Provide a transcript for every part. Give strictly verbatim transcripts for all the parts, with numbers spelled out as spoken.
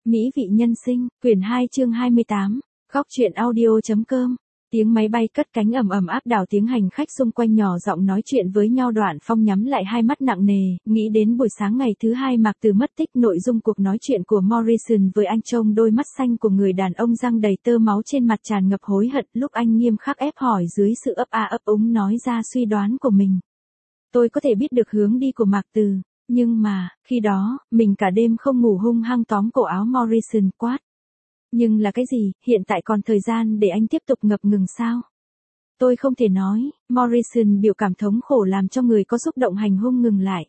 Mỹ vị nhân sinh, quyển hai chương hai mươi tám, góc truyện audio.com. Tiếng máy bay cất cánh ầm ầm áp đảo tiếng hành khách xung quanh nhỏ giọng nói chuyện với nhau. Đoạn Phong nhắm lại hai mắt nặng nề, nghĩ đến buổi sáng ngày thứ hai Mạc Từ mất tích. Nội dung cuộc nói chuyện của Morrison với anh trong đôi mắt xanh của người đàn ông răng đầy tơ máu trên mặt tràn ngập hối hận. Lúc anh nghiêm khắc ép hỏi dưới sự ấp a ấp úng nói ra suy đoán của mình. Tôi có thể biết được hướng đi của Mạc Từ, nhưng mà, khi đó, mình cả đêm không ngủ hung hăng tóm cổ áo Morrison quát. Nhưng là cái gì, hiện tại còn thời gian để anh tiếp tục ngập ngừng sao? Tôi không thể nói, Morrison biểu cảm thống khổ làm cho người có xúc động hành hung ngừng lại.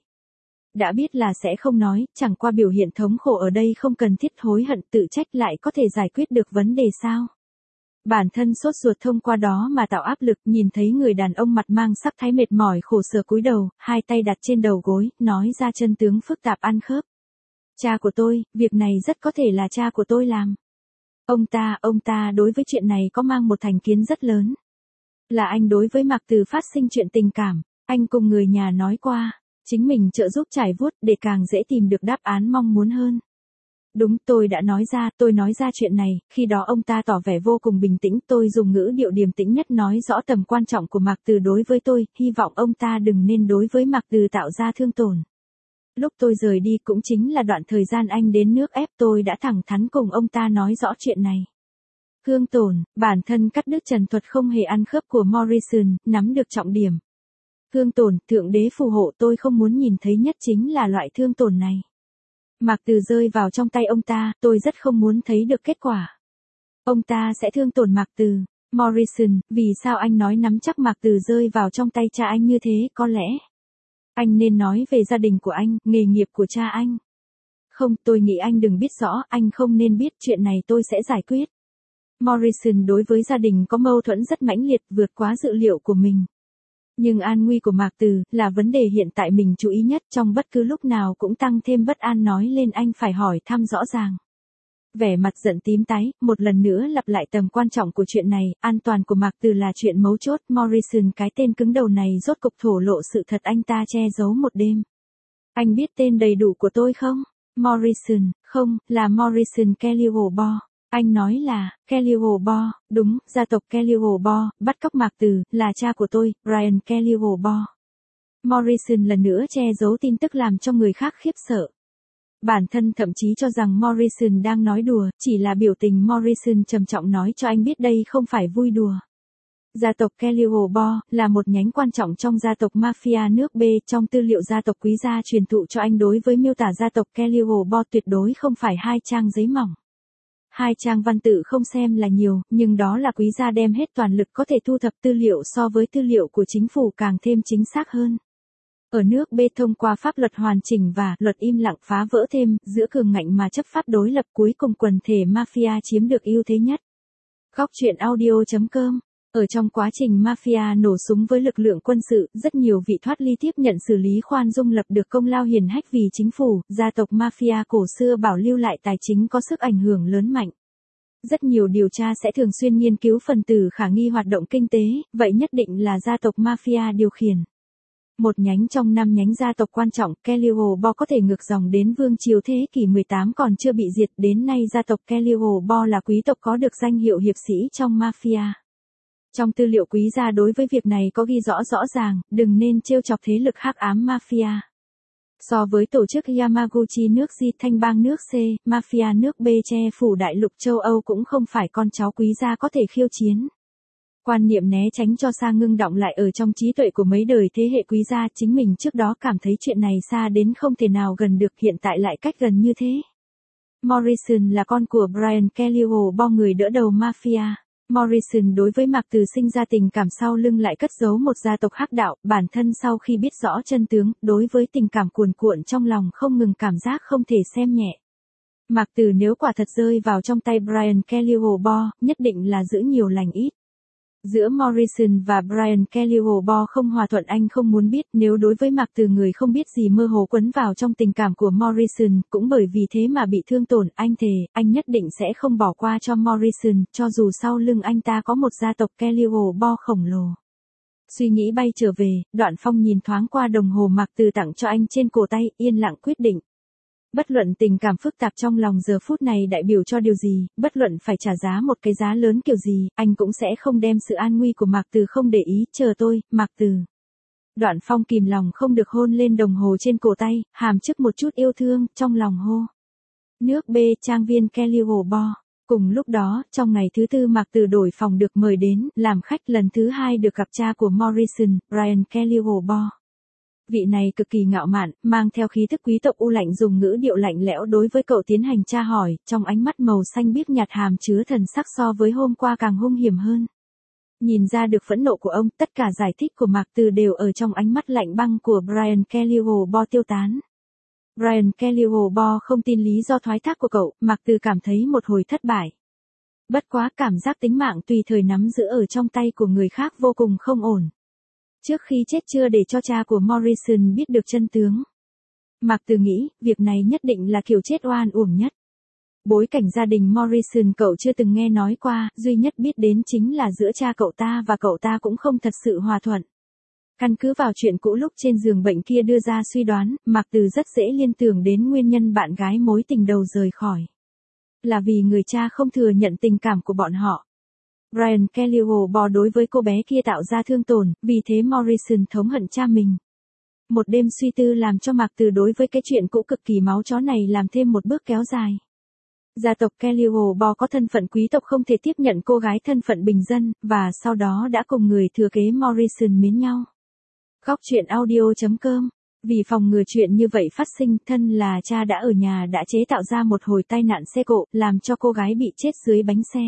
Đã biết là sẽ không nói, chẳng qua biểu hiện thống khổ ở đây không cần thiết hối hận tự trách lại có thể giải quyết được vấn đề sao? Bản thân sốt ruột thông qua đó mà tạo áp lực, nhìn thấy người đàn ông mặt mang sắc thái mệt mỏi khổ sở cúi đầu, hai tay đặt trên đầu gối, nói ra chân tướng phức tạp ăn khớp. Cha của tôi, việc này rất có thể là cha của tôi làm. Ông ta, ông ta đối với chuyện này có mang một thành kiến rất lớn. Là anh đối với Mạc Từ phát sinh chuyện tình cảm, anh cùng người nhà nói qua, chính mình trợ giúp trải vuốt để càng dễ tìm được đáp án mong muốn hơn. Đúng, tôi đã nói ra, tôi nói ra chuyện này, khi đó ông ta tỏ vẻ vô cùng bình tĩnh, tôi dùng ngữ điệu điềm tĩnh nhất nói rõ tầm quan trọng của Mạc Từ đối với tôi, hy vọng ông ta đừng nên đối với Mạc Từ tạo ra thương tổn. Lúc tôi rời đi cũng chính là đoạn thời gian anh đến nước ép, tôi đã thẳng thắn cùng ông ta nói rõ chuyện này. Thương tổn, bản thân cắt đứt trần thuật không hề ăn khớp của Morrison, nắm được trọng điểm. Thương tổn, thượng đế phù hộ, tôi không muốn nhìn thấy nhất chính là loại thương tổn này. Mạc Từ rơi vào trong tay ông ta, tôi rất không muốn thấy được kết quả. Ông ta sẽ thương tổn Mạc Từ. Morrison, vì sao anh nói nắm chắc Mạc Từ rơi vào trong tay cha anh như thế, có lẽ anh nên nói về gia đình của anh, nghề nghiệp của cha anh. Không, tôi nghĩ anh đừng biết rõ, anh không nên biết, chuyện này tôi sẽ giải quyết. Morrison đối với gia đình có mâu thuẫn rất mãnh liệt, vượt quá dự liệu của mình. Nhưng an nguy của Mạc Từ là vấn đề hiện tại mình chú ý nhất, trong bất cứ lúc nào cũng tăng thêm bất an nói lên anh phải hỏi thăm rõ ràng. Vẻ mặt giận tím tái, một lần nữa lặp lại tầm quan trọng của chuyện này, an toàn của Mạc Từ là chuyện mấu chốt. Morrison cái tên cứng đầu này rốt cục thổ lộ sự thật anh ta che giấu một đêm. Anh biết tên đầy đủ của tôi không? Morrison, không, là Morrison Kelly-Bo. Anh nói là, Kelly-Bo, đúng, gia tộc Kelly-Bo, bắt cóc Mạc Từ, là cha của tôi, Brian Kelly-Bo. Morrison lần nữa che giấu tin tức làm cho người khác khiếp sợ. Bản thân thậm chí cho rằng Morrison đang nói đùa, chỉ là biểu tình. Morrison trầm trọng nói cho anh biết đây không phải vui đùa. Gia tộc Kelly-Bo là một nhánh quan trọng trong gia tộc mafia nước B. Trong tư liệu gia tộc quý gia truyền thụ cho anh đối với miêu tả gia tộc Kelly-Bo tuyệt đối không phải hai trang giấy mỏng. Hai trang văn tự không xem là nhiều, nhưng đó là quý gia đem hết toàn lực có thể thu thập tư liệu so với tư liệu của chính phủ càng thêm chính xác hơn. Ở nước B thông qua pháp luật hoàn chỉnh và luật im lặng phá vỡ thêm, giữa cường ngạnh mà chấp pháp đối lập, cuối cùng quần thể mafia chiếm được ưu thế nhất. Góc truyện audio.com. Ở trong quá trình mafia nổ súng với lực lượng quân sự, rất nhiều vị thoát ly tiếp nhận xử lý khoan dung lập được công lao hiển hách vì chính phủ, gia tộc mafia cổ xưa bảo lưu lại tài chính có sức ảnh hưởng lớn mạnh. Rất nhiều điều tra sẽ thường xuyên nghiên cứu phần tử khả nghi hoạt động kinh tế, vậy nhất định là gia tộc mafia điều khiển. Một nhánh trong năm nhánh gia tộc quan trọng, Kelly-Bo có thể ngược dòng đến vương triều thế kỷ mười tám còn chưa bị diệt, đến nay gia tộc Kelly-Bo là quý tộc có được danh hiệu hiệp sĩ trong mafia. Trong tư liệu quý gia đối với việc này có ghi rõ rõ ràng, đừng nên trêu chọc thế lực hắc ám mafia. So với tổ chức Yamaguchi nước G thanh bang nước C, mafia nước B che phủ đại lục châu Âu cũng không phải con cháu quý gia có thể khiêu chiến. Quan niệm né tránh cho xa ngưng đọng lại ở trong trí tuệ của mấy đời thế hệ quý gia, chính mình trước đó cảm thấy chuyện này xa đến không thể nào gần được, hiện tại lại cách gần như thế. Morrison là con của Brian Kelly-Bo, người đỡ đầu mafia. Morrison đối với Mạc Từ sinh ra tình cảm sau lưng lại cất giấu một gia tộc hắc đạo, bản thân sau khi biết rõ chân tướng, đối với tình cảm cuồn cuộn trong lòng không ngừng cảm giác không thể xem nhẹ. Mạc Từ nếu quả thật rơi vào trong tay Brian Kelly-Bo, nhất định là giữ nhiều lành ít. Giữa Morrison và Brian Kelly-Bo không hòa thuận, anh không muốn biết, nếu đối với Mạc Từ người không biết gì mơ hồ quấn vào trong tình cảm của Morrison, cũng bởi vì thế mà bị thương tổn, anh thề, anh nhất định sẽ không bỏ qua cho Morrison, cho dù sau lưng anh ta có một gia tộc Kelly-Bo khổng lồ. Suy nghĩ bay trở về, Đoạn Phong nhìn thoáng qua đồng hồ Mạc Từ tặng cho anh trên cổ tay, yên lặng quyết định. Bất luận tình cảm phức tạp trong lòng giờ phút này đại biểu cho điều gì, bất luận phải trả giá một cái giá lớn kiểu gì, anh cũng sẽ không đem sự an nguy của Mạc Từ không để ý, chờ tôi, Mạc Từ. Đoạn Phong kìm lòng không được hôn lên đồng hồ trên cổ tay, hàm chứa một chút yêu thương, trong lòng hô. Nước B trang viên Kelly Hồ Bo. Cùng lúc đó, trong ngày thứ tư Mạc Từ đổi phòng được mời đến, làm khách lần thứ hai được gặp cha của Morrison, Brian Kelly Hồ Bo. Vị này cực kỳ ngạo mạn, mang theo khí thức quý tộc u lạnh dùng ngữ điệu lạnh lẽo đối với cậu tiến hành tra hỏi, trong ánh mắt màu xanh biếc nhạt hàm chứa thần sắc so với hôm qua càng hung hiểm hơn. Nhìn ra được phẫn nộ của ông, tất cả giải thích của Mạc Từ đều ở trong ánh mắt lạnh băng của Brian Kelly Hồ Bo tiêu tán. Brian Kelly Hồ Bo không tin lý do thoái thác của cậu, Mạc Từ cảm thấy một hồi thất bại. Bất quá cảm giác tính mạng tùy thời nắm giữ ở trong tay của người khác vô cùng không ổn. Trước khi chết chưa để cho cha của Morrison biết được chân tướng. Mạc Từ nghĩ, việc này nhất định là kiểu chết oan uổng nhất. Bối cảnh gia đình Morrison cậu chưa từng nghe nói qua, duy nhất biết đến chính là giữa cha cậu ta và cậu ta cũng không thật sự hòa thuận. Căn cứ vào chuyện cũ lúc trên giường bệnh kia đưa ra suy đoán, Mạc Từ rất dễ liên tưởng đến nguyên nhân bạn gái mối tình đầu rời khỏi. Là vì người cha không thừa nhận tình cảm của bọn họ. Brian Kelly Hồ Bo đối với cô bé kia tạo ra thương tổn, vì thế Morrison thống hận cha mình. Một đêm suy tư làm cho Mạc Từ đối với cái chuyện cũ cực kỳ máu chó này làm thêm một bước kéo dài. Gia tộc Kelly Hồ Bo có thân phận quý tộc không thể tiếp nhận cô gái thân phận bình dân, và sau đó đã cùng người thừa kế Morrison mến nhau. Góc truyện audio chấm com. Vì phòng ngừa chuyện như vậy phát sinh, thân là cha đã ở nhà đã chế tạo ra một hồi tai nạn xe cộ, làm cho cô gái bị chết dưới bánh xe.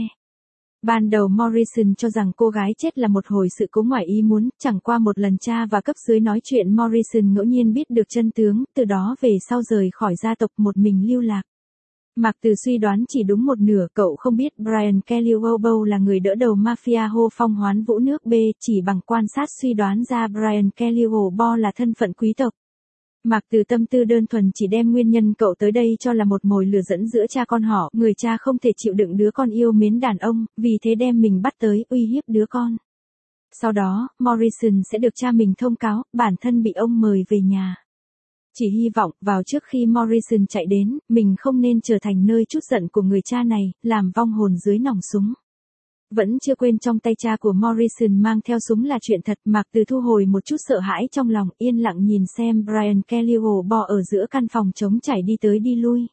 Ban đầu Morrison cho rằng cô gái chết là một hồi sự cố ngoài ý muốn, chẳng qua một lần cha và cấp dưới nói chuyện Morrison ngẫu nhiên biết được chân tướng, từ đó về sau rời khỏi gia tộc một mình lưu lạc. Mạc Từ suy đoán chỉ đúng một nửa, cậu không biết Brian Kelly Hồ Bo là người đỡ đầu mafia Hồ Phong Hoán Vũ nước B, chỉ bằng quan sát suy đoán ra Brian Kelly Hồ Bo là thân phận quý tộc. Mạc Từ tâm tư đơn thuần chỉ đem nguyên nhân cậu tới đây cho là một mồi lửa dẫn giữa cha con họ, người cha không thể chịu đựng đứa con yêu mến đàn ông, vì thế đem mình bắt tới uy hiếp đứa con. Sau đó, Morrison sẽ được cha mình thông cáo, bản thân bị ông mời về nhà. Chỉ hy vọng, vào trước khi Morrison chạy đến, mình không nên trở thành nơi trút giận của người cha này, làm vong hồn dưới nòng súng. Vẫn chưa quên trong tay cha của Morrison mang theo súng là chuyện thật, Mạc Từ thu hồi một chút sợ hãi trong lòng, yên lặng nhìn xem Brian Kelly Hồ Bo ở giữa căn phòng trống trải đi tới đi lui.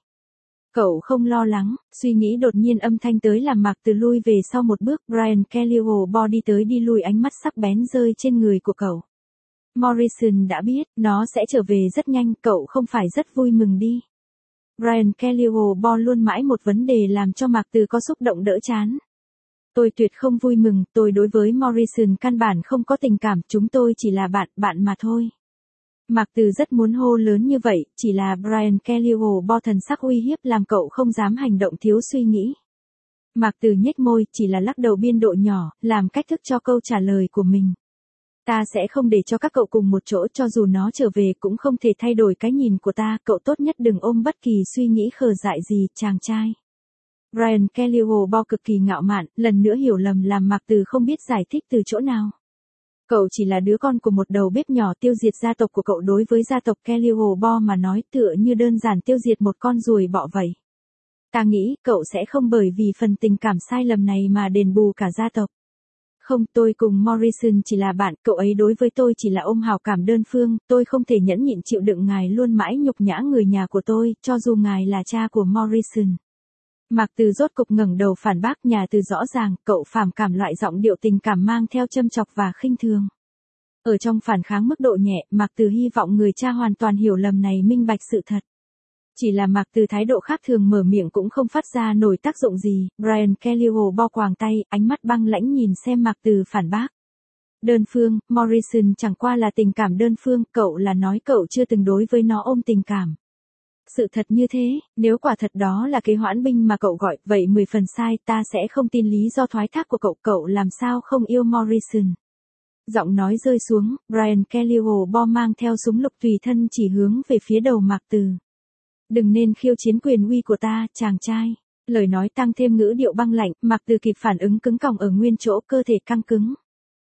Cậu không lo lắng, suy nghĩ đột nhiên âm thanh tới làm Mạc Từ lui về sau một bước, Brian Kelly Hồ Bo đi tới đi lui ánh mắt sắc bén rơi trên người của cậu. Morrison đã biết, nó sẽ trở về rất nhanh, cậu không phải rất vui mừng đi. Brian Kelly Hồ Bo luôn mãi một vấn đề làm cho Mạc Từ có xúc động đỡ chán. Tôi tuyệt không vui mừng, tôi đối với Morrison căn bản không có tình cảm, chúng tôi chỉ là bạn, bạn mà thôi. Mạc Từ rất muốn hô lớn như vậy, chỉ là Brian Kelly Hồ Bo thần sắc uy hiếp làm cậu không dám hành động thiếu suy nghĩ. Mạc Từ nhếch môi, chỉ là lắc đầu biên độ nhỏ, làm cách thức cho câu trả lời của mình. Ta sẽ không để cho các cậu cùng một chỗ, cho dù nó trở về cũng không thể thay đổi cái nhìn của ta, cậu tốt nhất đừng ôm bất kỳ suy nghĩ khờ dại gì, chàng trai. Brian Kelly Hồ Bo cực kỳ ngạo mạn, lần nữa hiểu lầm làm Mạc Từ không biết giải thích từ chỗ nào. Cậu chỉ là đứa con của một đầu bếp nhỏ, tiêu diệt gia tộc của cậu đối với gia tộc Kelly Hồ Bo mà nói tựa như đơn giản tiêu diệt một con ruồi bọ vậy. Ta nghĩ cậu sẽ không bởi vì phần tình cảm sai lầm này mà đền bù cả gia tộc. Không, tôi cùng Morrison chỉ là bạn, cậu ấy đối với tôi chỉ là ôm hảo cảm đơn phương, tôi không thể nhẫn nhịn chịu đựng ngài luôn mãi nhục nhã người nhà của tôi, cho dù ngài là cha của Morrison. Mạc Từ rốt cục ngẩng đầu phản bác, nhà Từ rõ ràng, cậu phàm cảm loại giọng điệu tình cảm mang theo châm chọc và khinh thường. Ở trong phản kháng mức độ nhẹ, Mạc Từ hy vọng người cha hoàn toàn hiểu lầm này, minh bạch sự thật. Chỉ là Mạc Từ thái độ khác thường mở miệng cũng không phát ra nổi tác dụng gì, Brian Kelly Hồ Bo quàng tay, ánh mắt băng lãnh nhìn xem Mạc Từ phản bác. Đơn phương, Morrison chẳng qua là tình cảm đơn phương, cậu là nói cậu chưa từng đối với nó ôm tình cảm. Sự thật như thế, nếu quả thật đó là cái hoãn binh mà cậu gọi, vậy mười phần sai, ta sẽ không tin lý do thoái thác của cậu, cậu làm sao không yêu Morrison. Giọng nói rơi xuống, Brian Kelly Hồ Bo mang theo súng lục tùy thân chỉ hướng về phía đầu Mạc Từ. Đừng nên khiêu chiến quyền uy của ta, chàng trai. Lời nói tăng thêm ngữ điệu băng lạnh, Mạc Từ kịp phản ứng cứng còng ở nguyên chỗ, cơ thể căng cứng.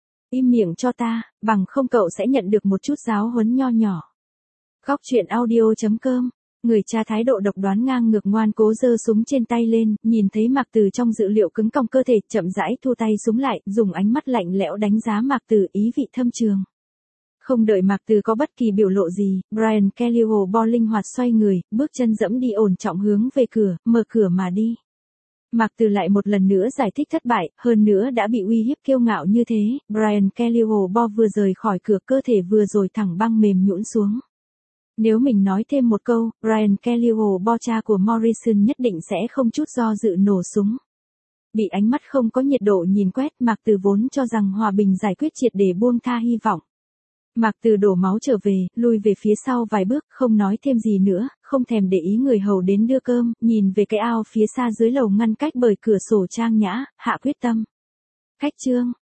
Im miệng cho ta, bằng không cậu sẽ nhận được một chút giáo huấn nho nhỏ. Góc truyện audio chấm com Người cha thái độ độc đoán ngang ngược ngoan cố giơ súng trên tay lên, nhìn thấy Mạc Từ trong dự liệu cứng cong cơ thể, chậm rãi thu tay súng lại, dùng ánh mắt lạnh lẽo đánh giá Mạc Từ, ý vị thâm trường. Không đợi Mạc Từ có bất kỳ biểu lộ gì, Brian Kelly hồ bo linh hoạt xoay người, bước chân dẫm đi ổn trọng hướng về cửa, mở cửa mà đi. Mạc Từ lại một lần nữa giải thích thất bại, hơn nữa đã bị uy hiếp kiêu ngạo như thế, Brian Kelly hồ bo vừa rời khỏi cửa cơ thể vừa rồi thẳng băng mềm nhũn xuống. Nếu mình nói thêm một câu, Brian Kelly hồ bo cha của Morrison nhất định sẽ không chút do dự nổ súng. Bị ánh mắt không có nhiệt độ nhìn quét, Mạc Từ vốn cho rằng hòa bình giải quyết triệt để buông tha hy vọng. Mạc Từ đổ máu trở về, lui về phía sau vài bước, không nói thêm gì nữa, không thèm để ý người hầu đến đưa cơm, nhìn về cái ao phía xa dưới lầu ngăn cách bởi cửa sổ trang nhã, hạ quyết tâm. Khách trương,